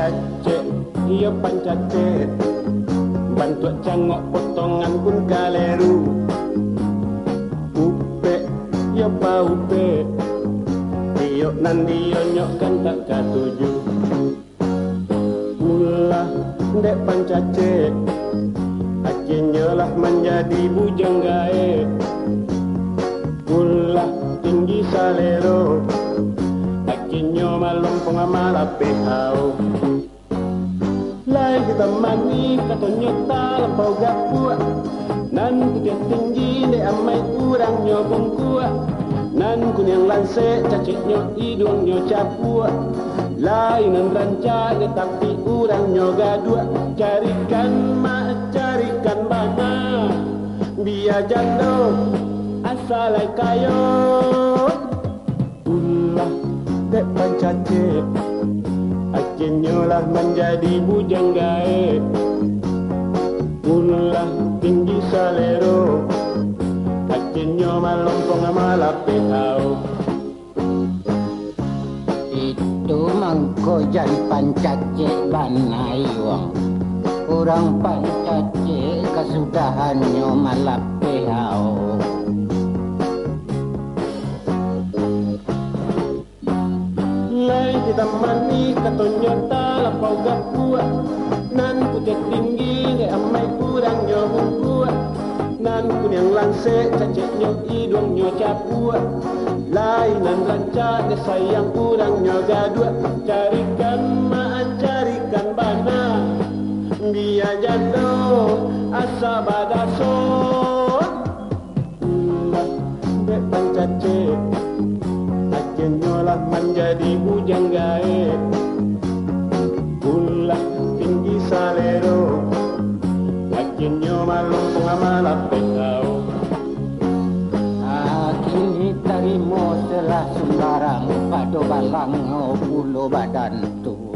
pancacek, iya pancacek. Bantu cangok potongan pun kaleru. Upe, iya pa upe. Iyo nandi nyok kan tak katuju. Ulah dek pancacek, akhirnya lah menjadi bujang gae. Ulah tinggi salero, akhirnya malam pengamal apehau. Lai kita mani katanya tak lampau gapua. Nan kudian tinggi de amai kurang nyobong kuat. Nan kunyang lanse caciknya hidungnya capua. Lainan ranca de tapi urang nyoga dua. Carikan mak carikan bana, biar jando asalai kayo. Ulah dek pancacek, akhirnya lah menjadi bujang gae. Ulah tinggi salero, akhirnya malompong amalapehau. Itu mangko jan pancacek banai wong. Orang pancacek kesudahannya malapehau. Lai kita mani katanya tak lampau gapua. Nan putih tinggi de amai kurang nyobong kuat. Nan kunyang lanse caciknya hidungnya capua. Lainan ranca de sayang kurang nyoga dua. Carikan mak carikan bana, biar jando asa badasot. Ulah dek pancacek, akhirnya lah menjadi bujang gae. Ulah tinggi salero, akhirnya malompong amalapehau. Kini tarimo telah sembarang pado balang pulo badan tu.